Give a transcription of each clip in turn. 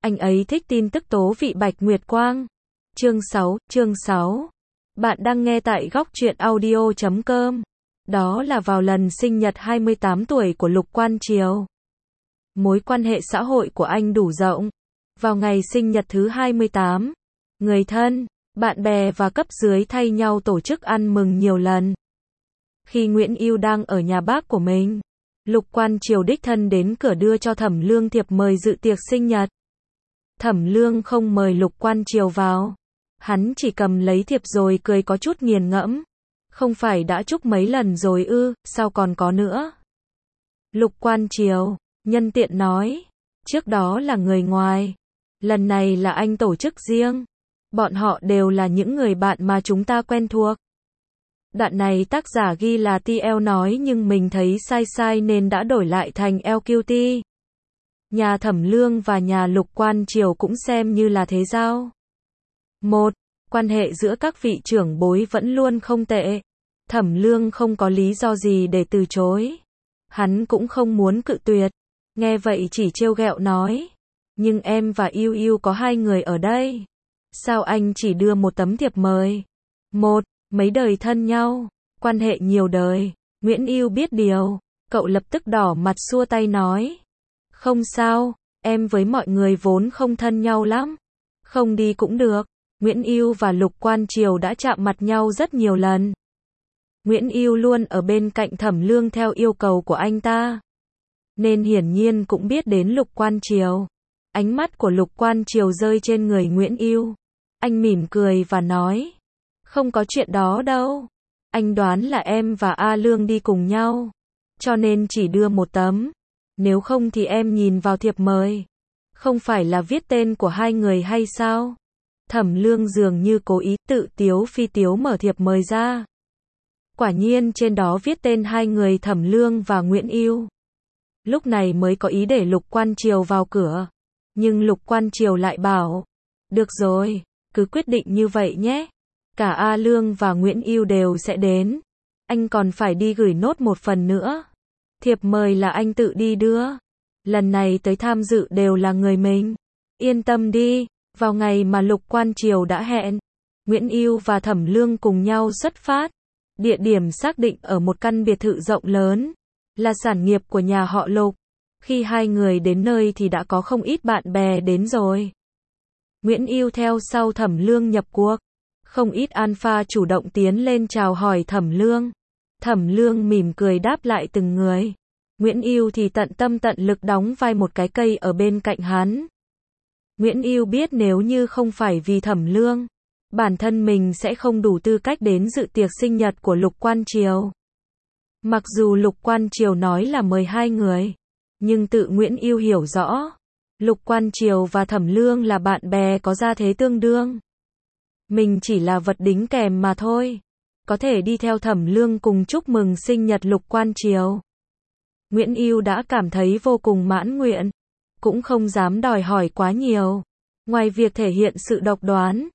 Anh ấy thích tin tức tố vị Bạch Nguyệt Quang. Chương 6. Bạn đang nghe tại góc truyện audio.com. Đó là vào lần sinh nhật 28 tuổi của Lục Quan Triều. Mối quan hệ xã hội của anh đủ rộng. Vào ngày sinh nhật thứ 28, người thân, bạn bè và cấp dưới thay nhau tổ chức ăn mừng nhiều lần. Khi Nguyễn Yêu đang ở nhà bác của mình, Lục Quan Triều đích thân đến cửa đưa cho Thẩm Lương thiệp mời dự tiệc sinh nhật. Thẩm Lương không mời Lục Quan Triều vào. Hắn chỉ cầm lấy thiệp rồi cười có chút nghiền ngẫm. Không phải đã chúc mấy lần rồi ư, sao còn có nữa? Lục Quan Triều, nhân tiện nói. Trước đó là người ngoài. Lần này là anh tổ chức riêng. Bọn họ đều là những người bạn mà chúng ta quen thuộc. Đoạn này tác giả ghi là TL nói nhưng mình thấy sai nên đã đổi lại thành LQT. Nhà Thẩm Lương và nhà Lục Quan Triều cũng xem như là thế giao. 1. Quan hệ giữa các vị trưởng bối vẫn luôn không tệ. Thẩm Lương không có lý do gì để từ chối. Hắn cũng không muốn cự tuyệt. Nghe vậy chỉ trêu ghẹo nói. Nhưng em và Yêu Yêu có hai người ở đây. Sao anh chỉ đưa một tấm thiệp mời? Mấy đời thân nhau, quan hệ nhiều đời. Nguyễn Yêu biết điều. Cậu lập tức đỏ mặt xua tay nói. Không sao, em với mọi người vốn không thân nhau lắm. Không đi cũng được. Nguyễn Yêu và Lục Quan Triều đã chạm mặt nhau rất nhiều lần. Nguyễn Yêu luôn ở bên cạnh Thẩm Lương theo yêu cầu của anh ta. Nên hiển nhiên cũng biết đến Lục Quan Triều. Ánh mắt của Lục Quan Triều rơi trên người Nguyễn Yêu. Anh mỉm cười và nói. Không có chuyện đó đâu. Anh đoán là em và A Lương đi cùng nhau. Cho nên chỉ đưa một tấm. Nếu không thì em nhìn vào thiệp mời. Không phải là viết tên của hai người hay sao? Thẩm Lương dường như cố ý tự tiếu phi tiếu mở thiệp mời ra. Quả nhiên trên đó viết tên hai người Thẩm Lương và Nguyễn Yêu. Lúc này mới có ý để Lục Quan Triều vào cửa. Nhưng Lục Quan Triều lại bảo. Được rồi, cứ quyết định như vậy nhé. Cả A Lương và Nguyễn Yêu đều sẽ đến. Anh còn phải đi gửi nốt một phần nữa. Thiệp mời là anh tự đi đưa. Lần này tới tham dự đều là người mình. Yên tâm đi, vào ngày mà Lục Quan Triều đã hẹn, Nguyễn Yêu và Thẩm Lương cùng nhau xuất phát. Địa điểm xác định ở một căn biệt thự rộng lớn, là sản nghiệp của nhà họ Lục. Khi hai người đến nơi thì đã có không ít bạn bè đến rồi. Nguyễn Yêu theo sau Thẩm Lương nhập cuộc. Không ít alpha chủ động tiến lên chào hỏi Thẩm Lương. Thẩm Lương mỉm cười đáp lại từng người. Nguyễn Yêu thì tận tâm tận lực đóng vai một cái cây ở bên cạnh hắn. Nguyễn Yêu biết nếu như không phải vì Thẩm Lương, bản thân mình sẽ không đủ tư cách đến dự tiệc sinh nhật của Lục Quan Triều. Mặc dù Lục Quan Triều nói là mời hai người, nhưng tự Nguyễn Yêu hiểu rõ, Lục Quan Triều và Thẩm Lương là bạn bè có gia thế tương đương. Mình chỉ là vật đính kèm mà thôi. Có thể đi theo Thẩm Lương cùng chúc mừng sinh nhật Lục Quan Triều. Nguyễn Yêu đã cảm thấy vô cùng mãn nguyện. Cũng không dám đòi hỏi quá nhiều. Ngoài việc thể hiện sự độc đoán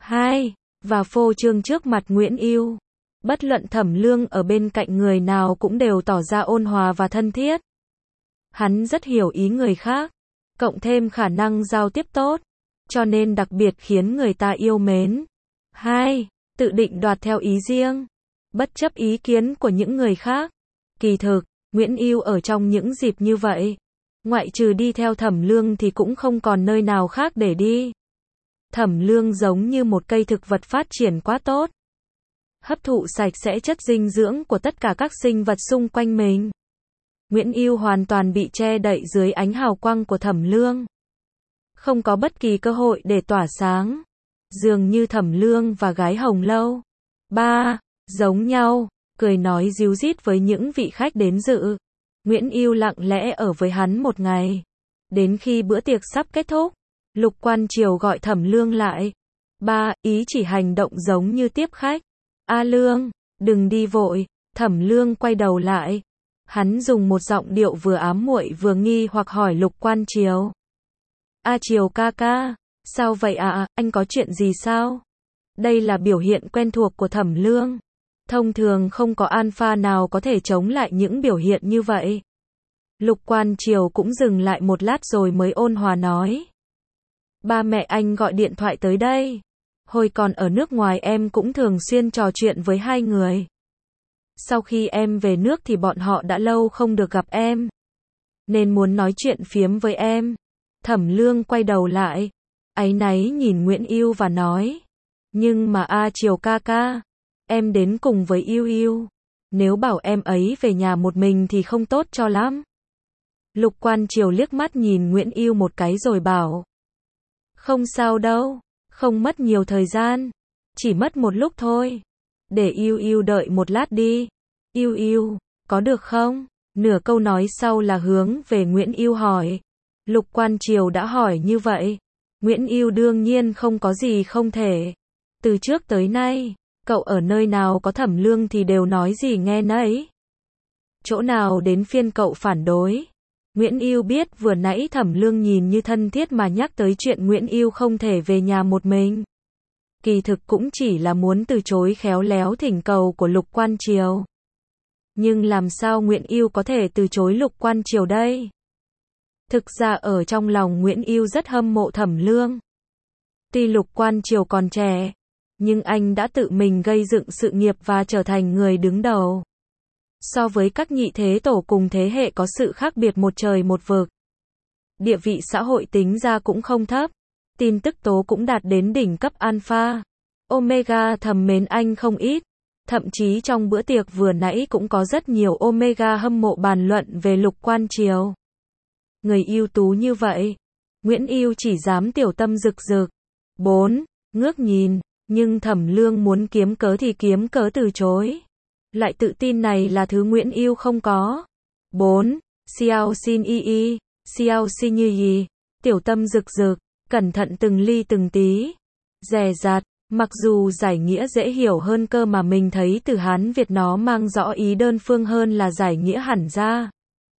và phô trương trước mặt Nguyễn Yêu, bất luận Thẩm Lương ở bên cạnh người nào cũng đều tỏ ra ôn hòa và thân thiết. Hắn rất hiểu ý người khác, cộng thêm khả năng giao tiếp tốt, cho nên đặc biệt khiến người ta yêu mến. Tự định đoạt theo ý riêng, bất chấp ý kiến của những người khác. Kỳ thực, Nguyễn Yêu ở trong những dịp như vậy, ngoại trừ đi theo Thẩm Lương thì cũng không còn nơi nào khác để đi. Thẩm Lương giống như một cây thực vật phát triển quá tốt, hấp thụ sạch sẽ chất dinh dưỡng của tất cả các sinh vật xung quanh mình. Nguyễn Yêu hoàn toàn bị che đậy dưới ánh hào quang của Thẩm Lương. Không có bất kỳ cơ hội để tỏa sáng. Dường như Thẩm Lương và gái Hồng Lâu giống nhau, cười nói ríu rít với những vị khách đến dự. Nguyễn Yêu lặng lẽ ở với hắn một ngày. Đến khi bữa tiệc sắp kết thúc, Lục Quan Triều gọi Thẩm Lương lại. Ý chỉ hành động giống như tiếp khách. A Lương, đừng đi vội. Thẩm Lương quay đầu lại. Hắn dùng một giọng điệu vừa ám muội vừa nghi hoặc hỏi Lục Quan Triều. Triều ca ca, sao vậy ạ, anh có chuyện gì sao? Đây là biểu hiện quen thuộc của Thẩm Lương. Thông thường không có alpha nào có thể chống lại những biểu hiện như vậy. Lục Quan Triều cũng dừng lại một lát rồi mới ôn hòa nói. Ba mẹ anh gọi điện thoại tới đây. Hồi còn ở nước ngoài em cũng thường xuyên trò chuyện với hai người. Sau khi em về nước thì bọn họ đã lâu không được gặp em, nên muốn nói chuyện phiếm với em. Thẩm Lương quay đầu lại, áy náy nhìn Nguyễn Yêu và nói, nhưng mà Triều ca ca, em đến cùng với Yêu Yêu. Nếu bảo em ấy về nhà một mình thì không tốt cho lắm. Lục Quan Triều liếc mắt nhìn Nguyễn Yêu một cái rồi bảo, không sao đâu, không mất nhiều thời gian, chỉ mất một lúc thôi. Để Yêu Yêu đợi một lát đi. Yêu Yêu, có được không? Nửa câu nói sau là hướng về Nguyễn Yêu hỏi. Lục Quan Triều đã hỏi như vậy, Nguyễn Yêu đương nhiên không có gì không thể. Từ trước tới nay, cậu ở nơi nào có Thẩm Lương thì đều nói gì nghe nấy. Chỗ nào đến phiên cậu phản đối. Nguyễn Yêu biết vừa nãy Thẩm Lương nhìn như thân thiết mà nhắc tới chuyện Nguyễn Yêu không thể về nhà một mình. Kỳ thực cũng chỉ là muốn từ chối khéo léo thỉnh cầu của Lục Quan Triều. Nhưng làm sao Nguyễn Yêu có thể từ chối Lục Quan Triều đây? Thực ra ở trong lòng Nguyễn Yêu rất hâm mộ Thẩm Lương. Tuy Lục Quan Triều còn trẻ, nhưng anh đã tự mình gây dựng sự nghiệp và trở thành người đứng đầu. So với các nhị thế tổ cùng thế hệ có sự khác biệt một trời một vực. Địa vị xã hội tính ra cũng không thấp. Tin tức tố cũng đạt đến đỉnh cấp alpha. Omega thầm mến anh không ít. Thậm chí trong bữa tiệc vừa nãy cũng có rất nhiều Omega hâm mộ bàn luận về Lục Quan Triều. Người ưu tú như vậy, Nguyễn Yêu chỉ dám tiểu tâm rực rực. 4. Ngước nhìn, nhưng Thẩm Lương muốn kiếm cớ thì kiếm cớ từ chối. Loại tự tin này là thứ Nguyễn Yêu không có. 4. Xiao xin y, xiao xin như y, tiểu tâm rực rực, cẩn thận từng ly từng tí, dè dặt. Mặc dù giải nghĩa dễ hiểu hơn cơ mà mình thấy từ Hán Việt nó mang rõ ý đơn phương hơn là giải nghĩa hẳn ra.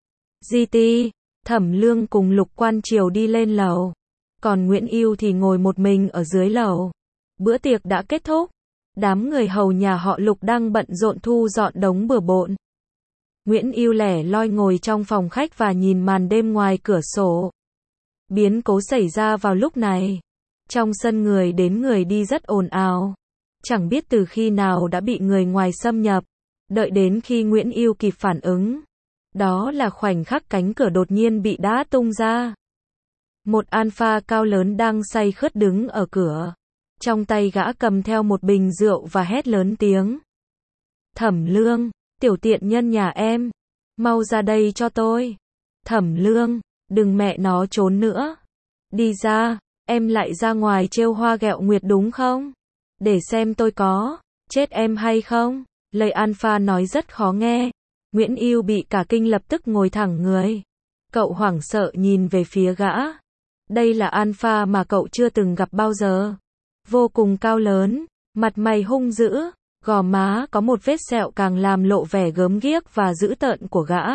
GT, Thẩm Lương cùng Lục Quan Triều đi lên lầu, còn Nguyễn Yêu thì ngồi một mình ở dưới lầu. Bữa tiệc đã kết thúc, đám người hầu nhà họ Lục đang bận rộn thu dọn đống bừa bộn. Nguyễn Yêu lẻ loi ngồi trong phòng khách và nhìn màn đêm ngoài cửa sổ. Biến cố xảy ra vào lúc này. Trong sân người đến người đi rất ồn ào. Chẳng biết từ khi nào đã bị người ngoài xâm nhập. Đợi đến khi Nguyễn Yêu kịp phản ứng. Đó là khoảnh khắc cánh cửa đột nhiên bị đá tung ra. Một alpha cao lớn đang say khướt đứng ở cửa. Trong tay gã cầm theo một bình rượu và hét lớn tiếng. Thẩm Lương, tiểu tiện nhân nhà em. Mau ra đây cho tôi. Thẩm Lương, đừng mẹ nó trốn nữa. Đi ra. Em lại ra ngoài trêu hoa ghẹo nguyệt đúng không? Để xem tôi có chết em hay không? Lời alpha nói rất khó nghe. Nguyễn Yêu bị cả kinh lập tức ngồi thẳng người. Cậu hoảng sợ nhìn về phía gã. Đây là alpha mà cậu chưa từng gặp bao giờ. Vô cùng cao lớn, mặt mày hung dữ, gò má có một vết sẹo càng làm lộ vẻ gớm ghiếc và dữ tợn của gã.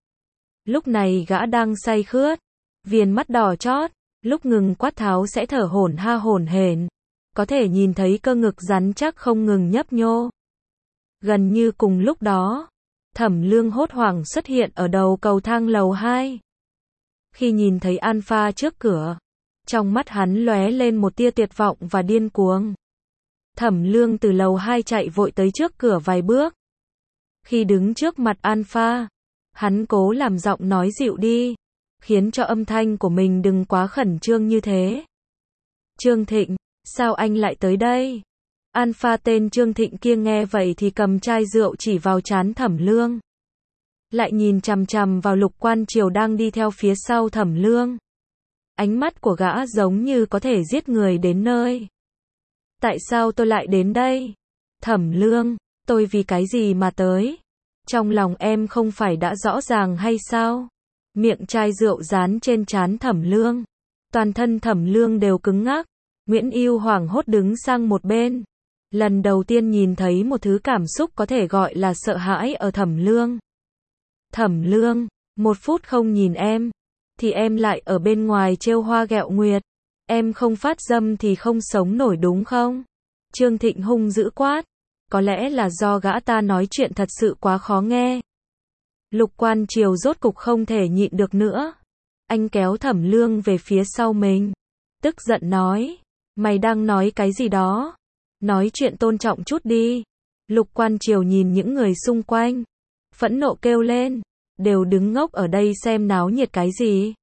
Lúc này gã đang say khướt, viền mắt đỏ chót. Lúc ngừng quát tháo sẽ thở hổn hển, có thể nhìn thấy cơ ngực rắn chắc không ngừng nhấp nhô. Gần như cùng lúc đó, Thẩm Lương hốt hoảng xuất hiện ở đầu cầu thang lầu 2. Khi nhìn thấy alpha trước cửa, trong mắt hắn lóe lên một tia tuyệt vọng và điên cuồng. Thẩm Lương từ lầu 2 chạy vội tới trước cửa vài bước. Khi đứng trước mặt alpha, hắn cố làm giọng nói dịu đi, khiến cho âm thanh của mình đừng quá khẩn trương như thế. Trương Thịnh, sao anh lại tới đây? Alpha tên Trương Thịnh kia nghe vậy thì cầm chai rượu chỉ vào trán Thẩm Lương. Lại nhìn chằm chằm vào Lục Quan Triều đang đi theo phía sau Thẩm Lương. Ánh mắt của gã giống như có thể giết người đến nơi. Tại sao tôi lại đến đây? Thẩm Lương, tôi vì cái gì mà tới? Trong lòng em không phải đã rõ ràng hay sao? Miệng chai rượu dán trên trán Thẩm Lương. Toàn thân Thẩm Lương đều cứng ngắc. Nguyễn Yêu hoảng hốt đứng sang một bên. Lần đầu tiên nhìn thấy một thứ cảm xúc có thể gọi là sợ hãi ở Thẩm Lương. Thẩm Lương, 1 phút không nhìn em, thì em lại ở bên ngoài trêu hoa ghẹo nguyệt. Em không phát dâm thì không sống nổi đúng không? Trương Thịnh hung dữ quát. Có lẽ là do gã ta nói chuyện thật sự quá khó nghe. Lục Quan Triều rốt cục không thể nhịn được nữa. Anh kéo Thẩm Lương về phía sau mình. tức giận nói. Mày đang nói cái gì đó? Nói chuyện tôn trọng chút đi. Lục Quan Triều nhìn những người xung quanh. Phẫn nộ kêu lên. Đều đứng ngốc ở đây xem náo nhiệt cái gì?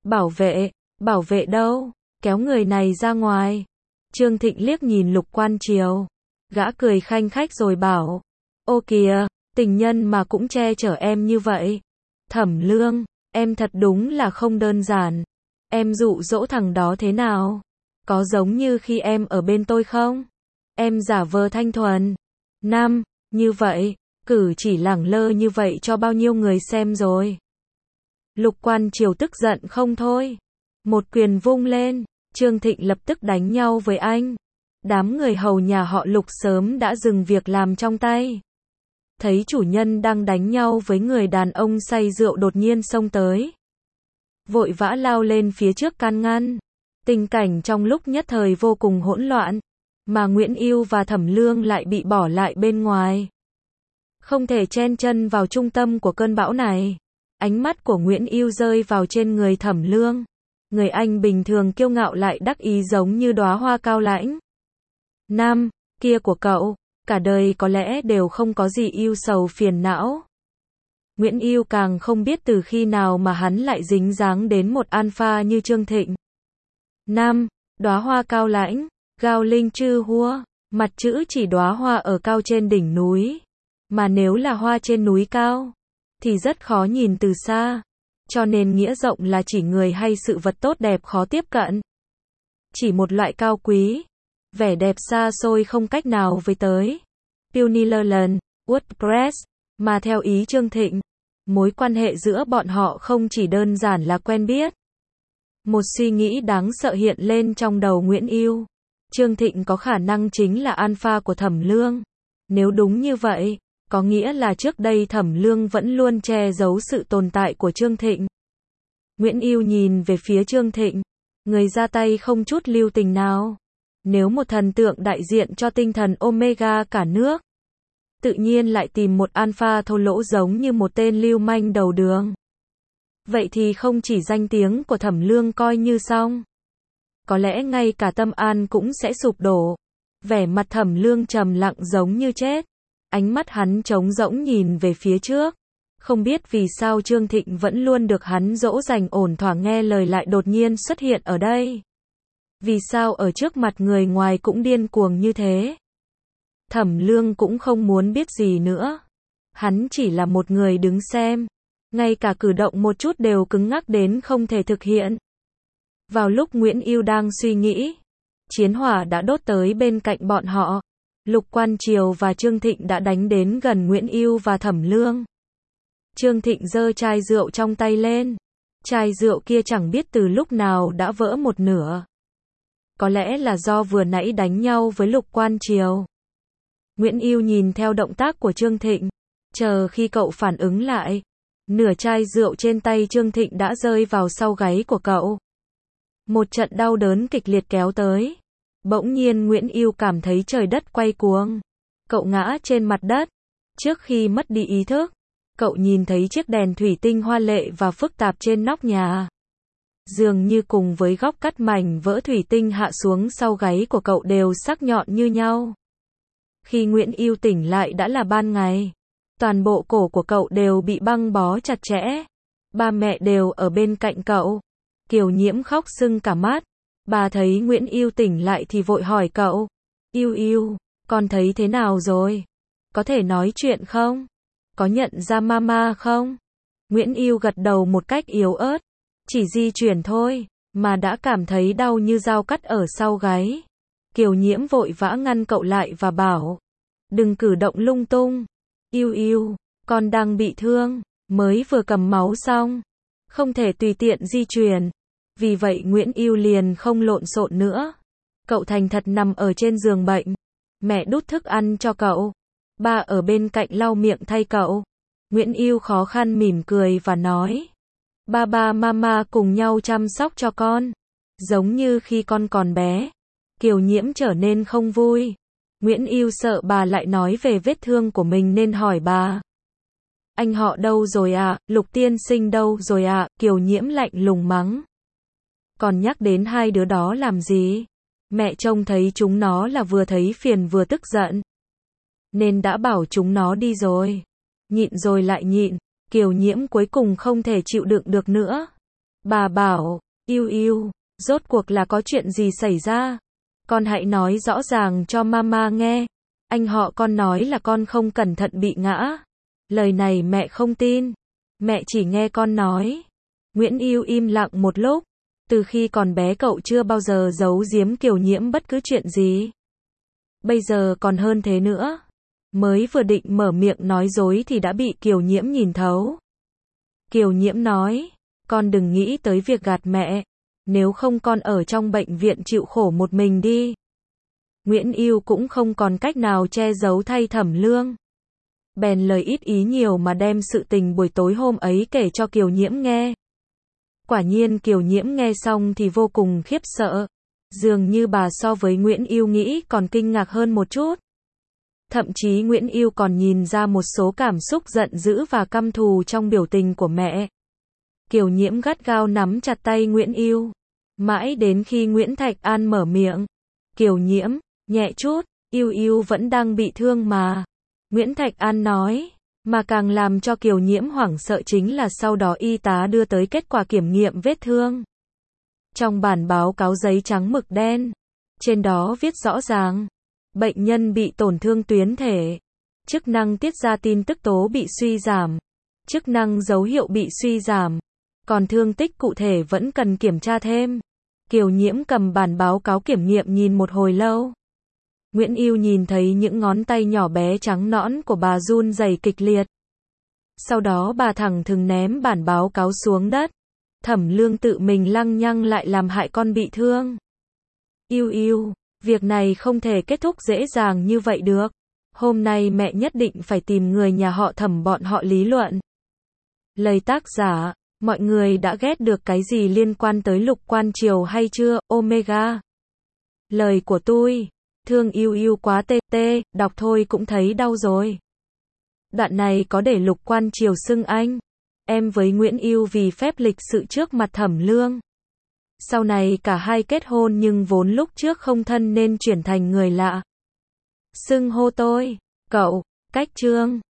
Bảo vệ đâu? Kéo người này ra ngoài. Trương Thịnh liếc nhìn Lục Quan Triều. Gã cười khanh khách rồi bảo. Ô kìa, tình nhân mà cũng che chở em như vậy. Thẩm Lương, em thật đúng là không đơn giản. Em dụ dỗ thằng đó thế nào? Có giống như khi em ở bên tôi không? Em giả vờ thanh thuần. Như vậy, cử chỉ lẳng lơ như vậy cho bao nhiêu người xem rồi. Lục Quan Triều tức giận không thôi. Một quyền vung lên, Trương Thịnh lập tức đánh nhau với anh. Đám người hầu nhà họ Lục sớm đã dừng việc làm trong tay. Thấy chủ nhân đang đánh nhau với người đàn ông say rượu đột nhiên xông tới. Vội vã lao lên phía trước can ngăn. Tình cảnh trong lúc nhất thời vô cùng hỗn loạn. Mà Nguyễn Ưu và Thẩm Lương lại bị bỏ lại bên ngoài. Không thể chen chân vào trung tâm của cơn bão này. Ánh mắt của Nguyễn Ưu rơi vào trên người Thẩm Lương. Người anh bình thường kiêu ngạo lại đắc ý giống như đóa hoa cao lãnh. Kia của cậu, cả đời có lẽ đều không có gì ưu sầu phiền não. Nguyễn Ưu càng không biết từ khi nào mà hắn lại dính dáng đến một alpha như Trương Thịnh. Đóa hoa cao lãnh, Gao Linh Chư Hua, mặt chữ chỉ đóa hoa ở cao trên đỉnh núi. Mà nếu là hoa trên núi cao, thì rất khó nhìn từ xa. Cho nên nghĩa rộng là chỉ người hay sự vật tốt đẹp khó tiếp cận. Chỉ một loại cao quý, vẻ đẹp xa xôi không cách nào với tới. Unilever, WordPress, mà theo ý Trương Thịnh, mối quan hệ giữa bọn họ không chỉ đơn giản là quen biết. Một suy nghĩ đáng sợ hiện lên trong đầu Nguyễn Ưu. Trương Thịnh có khả năng chính là alpha của Thẩm Lương. Nếu đúng như vậy, có nghĩa là trước đây Thẩm Lương vẫn luôn che giấu sự tồn tại của Trương Thịnh. Nguyễn Ưu nhìn về phía Trương Thịnh, người ra tay không chút lưu tình nào. Nếu một thần tượng đại diện cho tinh thần Omega cả nước, tự nhiên lại tìm một alpha thô lỗ giống như một tên lưu manh đầu đường. Vậy thì không chỉ danh tiếng của Thẩm Lương coi như xong. Có lẽ ngay cả tâm an cũng sẽ sụp đổ. Vẻ mặt Thẩm Lương trầm lặng giống như chết. Ánh mắt hắn trống rỗng nhìn về phía trước. Không biết vì sao Trương Thịnh vẫn luôn được hắn dỗ dành ổn thỏa nghe lời lại đột nhiên xuất hiện ở đây. Vì sao ở trước mặt người ngoài cũng điên cuồng như thế? Thẩm Lương cũng không muốn biết gì nữa. Hắn chỉ là một người đứng xem. Ngay cả cử động một chút đều cứng ngắc đến không thể thực hiện. Vào lúc Nguyễn Ưu đang suy nghĩ, chiến hỏa đã đốt tới bên cạnh bọn họ. Lục Quan Triều và Trương Thịnh đã đánh đến gần Nguyễn Ưu và Thẩm Lương. Trương Thịnh giơ chai rượu trong tay lên. Chai rượu kia chẳng biết từ lúc nào đã vỡ một nửa. Có lẽ là do vừa nãy đánh nhau với Lục Quan Triều. Nguyễn Ưu nhìn theo động tác của Trương Thịnh, chờ khi cậu phản ứng lại. Nửa chai rượu trên tay Trương Thịnh đã rơi vào sau gáy của cậu. Một trận đau đớn kịch liệt kéo tới. Bỗng nhiên Nguyễn Ưu cảm thấy trời đất quay cuồng. Cậu ngã trên mặt đất. Trước khi mất đi ý thức, cậu nhìn thấy chiếc đèn thủy tinh hoa lệ và phức tạp trên nóc nhà. Dường như cùng với góc cắt mảnh vỡ thủy tinh hạ xuống sau gáy của cậu đều sắc nhọn như nhau. Khi Nguyễn Ưu tỉnh lại đã là ban ngày. Toàn bộ cổ của cậu đều bị băng bó chặt chẽ. Ba mẹ đều ở bên cạnh cậu. Kiều Nhiễm khóc sưng cả mắt. Bà thấy Nguyễn Ưu tỉnh lại thì vội hỏi cậu. Ưu, con thấy thế nào rồi? Có thể nói chuyện không? Có nhận ra mama không? Nguyễn Ưu gật đầu một cách yếu ớt. Chỉ di chuyển thôi, mà đã cảm thấy đau như dao cắt ở sau gáy. Kiều Nhiễm vội vã ngăn cậu lại và bảo. Đừng cử động lung tung. Ưu, con đang bị thương, mới vừa cầm máu xong. Không thể tùy tiện di chuyển. Vì vậy Nguyễn Ưu liền không lộn xộn nữa. Cậu thành thật nằm ở trên giường bệnh. Mẹ đút thức ăn cho cậu. Ba ở bên cạnh lau miệng thay cậu. Nguyễn Ưu khó khăn mỉm cười và nói. Ba mama cùng nhau chăm sóc cho con. Giống như khi con còn bé. Kiều Nhiễm trở nên không vui. Nguyễn Ưu sợ bà lại nói về vết thương của mình nên hỏi bà. Anh họ đâu rồi ạ? Lục tiên sinh đâu rồi ạ? Kiều Nhiễm lạnh lùng mắng. Còn nhắc đến hai đứa đó làm gì? Mẹ trông thấy chúng nó là vừa thấy phiền vừa tức giận. Nên đã bảo chúng nó đi rồi. Nhịn rồi lại nhịn, Kiều Nhiễm cuối cùng không thể chịu đựng được nữa. Bà bảo, Yêu Yêu, rốt cuộc là có chuyện gì xảy ra? Con hãy nói rõ ràng cho mama nghe. Anh họ con nói là con không cẩn thận bị ngã. Lời này mẹ không tin. Mẹ chỉ nghe con nói. Nguyễn Yêu im lặng một lúc. Từ khi còn bé cậu chưa bao giờ giấu giếm Kiều Nhiễm bất cứ chuyện gì. Bây giờ còn hơn thế nữa. Mới vừa định mở miệng nói dối thì đã bị Kiều Nhiễm nhìn thấu. Kiều Nhiễm nói, con đừng nghĩ tới việc gạt mẹ. Nếu không con ở trong bệnh viện chịu khổ một mình đi. Nguyễn Yêu cũng không còn cách nào che giấu thay Thẩm Lương. Bèn lời ít ý nhiều mà đem sự tình buổi tối hôm ấy kể cho Kiều Nhiễm nghe. Quả nhiên Kiều Nhiễm nghe xong thì vô cùng khiếp sợ. Dường như bà so với Nguyễn Yêu nghĩ còn kinh ngạc hơn một chút. Thậm chí Nguyễn Yêu còn nhìn ra một số cảm xúc giận dữ và căm thù trong biểu tình của mẹ. Kiều Nhiễm gắt gao nắm chặt tay Nguyễn Yêu. Mãi đến khi Nguyễn Thạch An mở miệng. Kiều Nhiễm, nhẹ chút, Yêu Yêu vẫn đang bị thương mà. Nguyễn Thạch An nói. Mà càng làm cho Kiều Nhiễm hoảng sợ chính là sau đó y tá đưa tới kết quả kiểm nghiệm vết thương. Trong bản báo cáo giấy trắng mực đen. Trên đó viết rõ ràng. Bệnh nhân bị tổn thương tuyến thể. Chức năng tiết ra tin tức tố bị suy giảm. Chức năng dấu hiệu bị suy giảm. Còn thương tích cụ thể vẫn cần kiểm tra thêm. Kiều Nhiễm cầm bản báo cáo kiểm nghiệm nhìn một hồi lâu. Nguyễn Yêu nhìn thấy những ngón tay nhỏ bé trắng nõn của bà run rẩy kịch liệt. Sau đó bà thẳng thừng ném bản báo cáo xuống đất. Thẩm Lương tự mình lăng nhăng lại làm hại con bị thương. Yêu Yêu, việc này không thể kết thúc dễ dàng như vậy được. Hôm nay mẹ nhất định phải tìm người nhà họ Thẩm bọn họ lý luận. Lời tác giả, mọi người đã ghét được cái gì liên quan tới Lục Quan Triều hay chưa, Omega? Lời của tôi, thương Yêu Yêu quá tê tê, đọc thôi cũng thấy đau rồi. Đoạn này có để Lục Quan Triều xưng anh, em với Nguyễn Yêu vì phép lịch sự trước mặt Thẩm Lương. Sau này cả hai kết hôn nhưng vốn lúc trước không thân nên chuyển thành người lạ. Xưng hô tôi, cậu, cách Trương.